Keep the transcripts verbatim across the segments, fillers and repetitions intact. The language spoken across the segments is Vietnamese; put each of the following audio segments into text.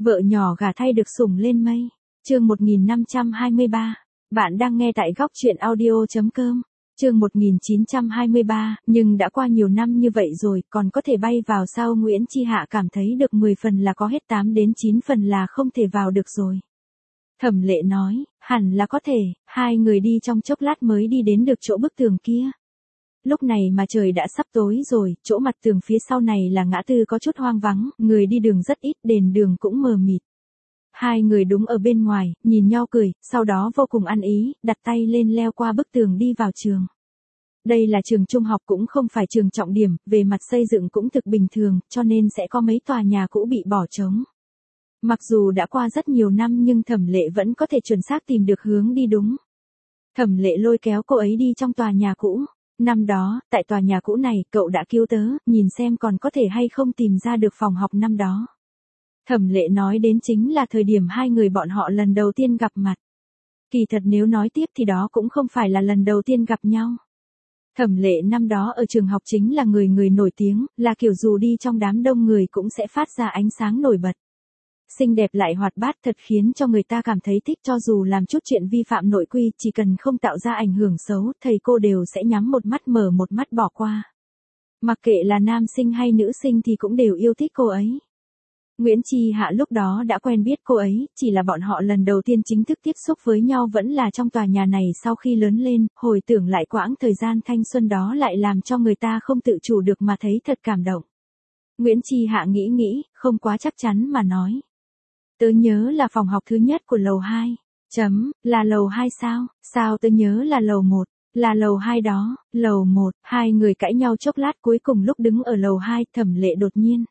Vợ nhỏ gả thay được sủng lên mây. Chương một nghìn năm trăm hai mươi ba. Bạn đang nghe tại góc truyện audio chấm com. Chương một nghìn chín trăm hai mươi ba, nhưng đã qua nhiều năm như vậy rồi, còn có thể bay vào sao? Nguyễn Chi Hạ cảm thấy được mười phần là có, hết tám đến chín phần là không thể vào được rồi. Thẩm Lệ nói, hẳn là có thể. Hai người đi trong chốc lát mới đi đến được chỗ bức tường kia. Lúc này mà trời đã sắp tối rồi, chỗ mặt tường phía sau này là ngã tư có chút hoang vắng, người đi đường rất ít, đèn đường cũng mờ mịt. Hai người đứng ở bên ngoài, nhìn nhau cười, sau đó vô cùng ăn ý, đặt tay lên leo qua bức tường đi vào trường. Đây là trường trung học, cũng không phải trường trọng điểm, về mặt xây dựng cũng thực bình thường, cho nên sẽ có mấy tòa nhà cũ bị bỏ trống. Mặc dù đã qua rất nhiều năm nhưng Thẩm Lệ vẫn có thể chuẩn xác tìm được hướng đi đúng. Thẩm Lệ lôi kéo cô ấy đi trong tòa nhà cũ. Năm đó, tại tòa nhà cũ này, cậu đã cứu tớ, nhìn xem còn có thể hay không tìm ra được phòng học năm đó. Thẩm Lệ nói đến chính là thời điểm hai người bọn họ lần đầu tiên gặp mặt. Kỳ thật nếu nói tiếp thì đó cũng không phải là lần đầu tiên gặp nhau. Thẩm Lệ năm đó ở trường học chính là người người nổi tiếng, là kiểu dù đi trong đám đông người cũng sẽ phát ra ánh sáng nổi bật. Xinh đẹp lại hoạt bát, thật khiến cho người ta cảm thấy thích, cho dù làm chút chuyện vi phạm nội quy, chỉ cần không tạo ra ảnh hưởng xấu, thầy cô đều sẽ nhắm một mắt mở một mắt bỏ qua. Mặc kệ là nam sinh hay nữ sinh thì cũng đều yêu thích cô ấy. Nguyễn Chi Hạ lúc đó đã quen biết cô ấy, chỉ là bọn họ lần đầu tiên chính thức tiếp xúc với nhau vẫn là trong tòa nhà này. Sau khi lớn lên, hồi tưởng lại quãng thời gian thanh xuân đó lại làm cho người ta không tự chủ được mà thấy thật cảm động. Nguyễn Chi Hạ nghĩ nghĩ, không quá chắc chắn mà nói. Tớ nhớ là phòng học thứ nhất của lầu hai. Chấm, là lầu hai sao? Sao tớ nhớ là lầu một? Là lầu hai đó, lầu một. Hai người cãi nhau chốc lát, cuối cùng lúc đứng ở lầu hai, Thẩm Lệ đột nhiên.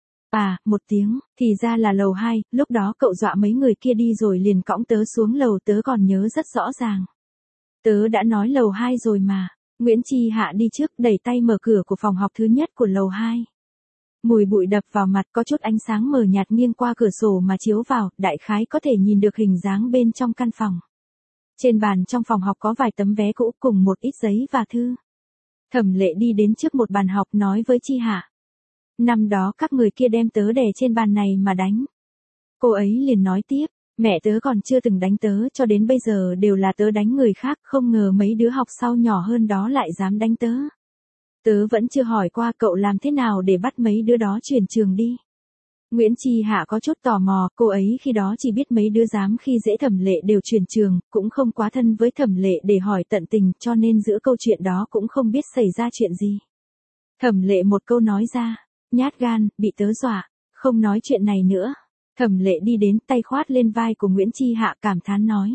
À, một tiếng, thì ra là lầu hai, lúc đó cậu dọa mấy người kia đi rồi liền cõng tớ xuống lầu, tớ còn nhớ rất rõ ràng. Tớ đã nói lầu hai rồi mà. Nguyễn Chi Hạ đi trước, đẩy tay mở cửa của phòng học thứ nhất của lầu hai. Mùi bụi đập vào mặt, có chút ánh sáng mờ nhạt nghiêng qua cửa sổ mà chiếu vào, đại khái có thể nhìn được hình dáng bên trong căn phòng. Trên bàn trong phòng học có vài tấm vé cũ cùng một ít giấy và thư. Thẩm Lệ đi đến trước một bàn học nói với Chi Hạ. Năm đó các người kia đem tớ đè trên bàn này mà đánh. Cô ấy liền nói tiếp, mẹ tớ còn chưa từng đánh tớ, cho đến bây giờ đều là tớ đánh người khác, không ngờ mấy đứa học sau nhỏ hơn đó lại dám đánh tớ. Tớ vẫn chưa hỏi qua cậu làm thế nào để bắt mấy đứa đó chuyển trường đi. Nguyễn Chi Hạ có chút tò mò, cô ấy khi đó chỉ biết mấy đứa dám khi dễ Thẩm Lệ đều chuyển trường, cũng không quá thân với Thẩm Lệ để hỏi tận tình, cho nên giữa câu chuyện đó cũng không biết xảy ra chuyện gì. Thẩm Lệ một câu nói ra, nhát gan, bị tớ dọa, không nói chuyện này nữa. Thẩm Lệ đi đến, tay khoát lên vai của Nguyễn Chi Hạ cảm thán nói.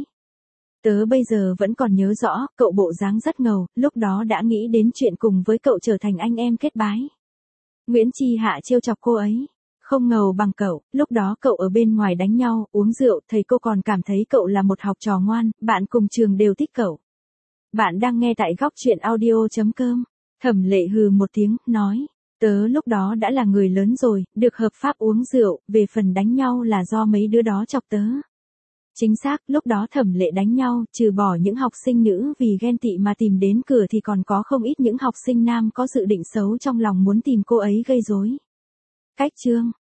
Tớ bây giờ vẫn còn nhớ rõ, cậu bộ dáng rất ngầu, lúc đó đã nghĩ đến chuyện cùng với cậu trở thành anh em kết bái. Nguyễn Chi Hạ trêu chọc cô ấy. Không ngầu bằng cậu, lúc đó cậu ở bên ngoài đánh nhau, uống rượu, thầy cô còn cảm thấy cậu là một học trò ngoan, bạn cùng trường đều thích cậu. Bạn đang nghe tại góc truyện audio chấm com. Thẩm Lệ hừ một tiếng, nói. Tớ lúc đó đã là người lớn rồi, được hợp pháp uống rượu, về phần đánh nhau là do mấy đứa đó chọc tớ. Chính xác, lúc đó Thẩm Lệ đánh nhau, trừ bỏ những học sinh nữ vì ghen tị mà tìm đến cửa thì còn có không ít những học sinh nam có dự định xấu trong lòng muốn tìm cô ấy gây rối. Cách chương,